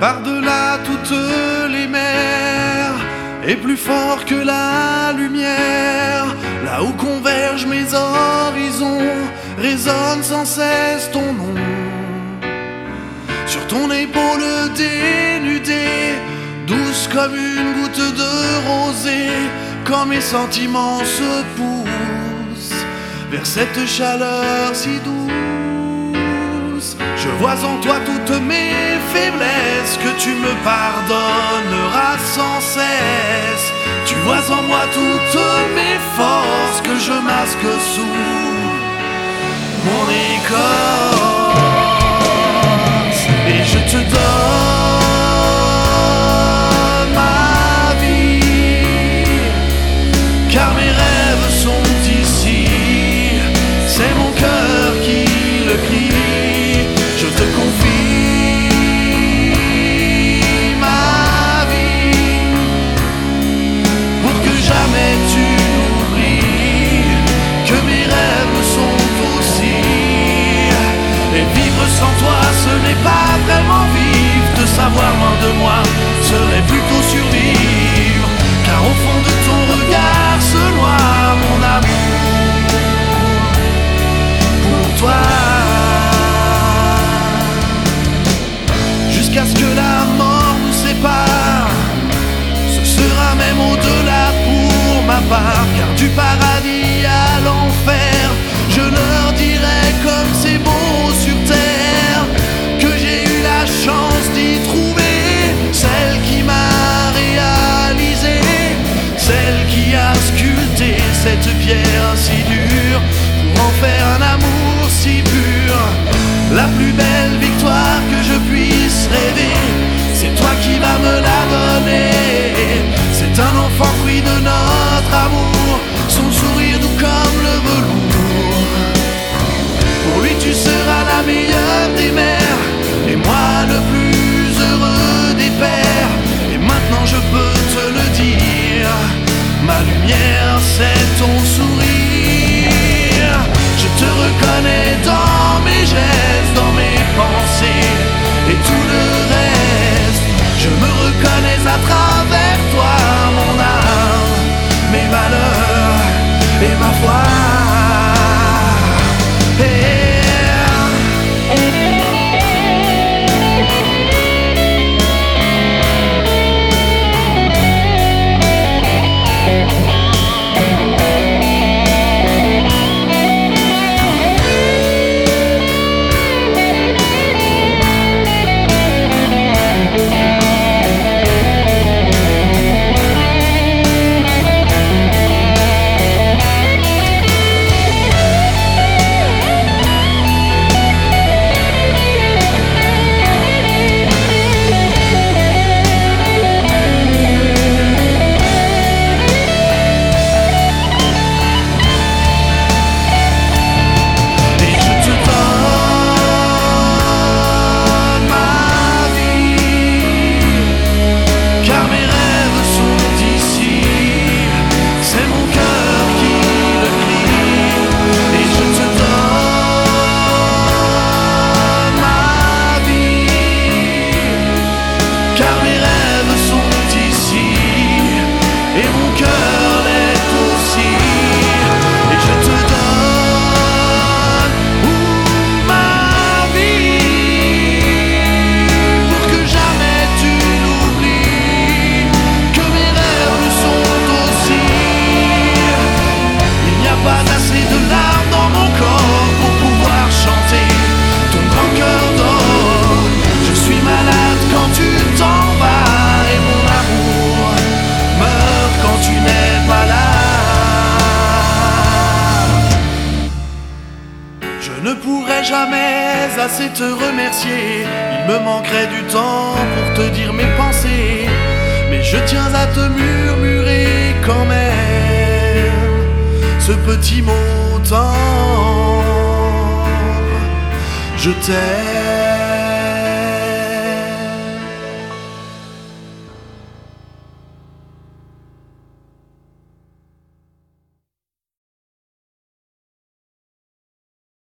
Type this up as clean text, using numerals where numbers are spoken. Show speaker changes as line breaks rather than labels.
par-delà toutes les mers, et plus fort que la lumière, là où convergent mes horizons, résonne sans cesse ton nom. Sur ton épaule dénudée, douce comme une goutte de rosée, quand mes sentiments se poussent vers cette chaleur si douce. Je vois en toi toutes mes faiblesses, que tu me pardonneras sans cesse. Tu vois en moi toutes mes forces, que je masque sous mon écorce. Et je te donne ma vie, car mes rêves sont ici. C'est mon cœur qui le crie. Je te confie ma vie, pour que jamais tu n'oublies que mes rêves sont aussi. Et vivre sans toi, ce n'est pas vraiment vivre. Te savoir loin de moi serait plutôt survivre, car au fond de ton regard se noie mon amour pour toi. Jusqu'à ce que la mort nous sépare, ce sera même au-delà pour ma part, car du paradis à l'enfer, je leur dirai comme c'est beau sur terre, que j'ai eu la chance d'y trouver celle qui m'a réalisé, celle qui a sculpté cette pierre si dure pour en faire un amour si pur. La plus belle victoire que je puisse rêver, c'est toi qui vas me la donner. C'est un enfant fruit de notre amour, son sourire doux comme le velours. Pour lui tu seras la meilleure des mères, et moi le plus heureux des pères. Et maintenant je peux te le dire, ma lumière c'est ton sourire. Je te reconnais dans mes gestes, dans mes pensées et tout le reste. Je me reconnais à travers toi, mon âme, mes valeurs et ma foi. Jamais assez te remercier, il me manquerait du temps pour te dire mes pensées, mais je tiens à te murmurer quand même ce petit mot tendre: je t'aime.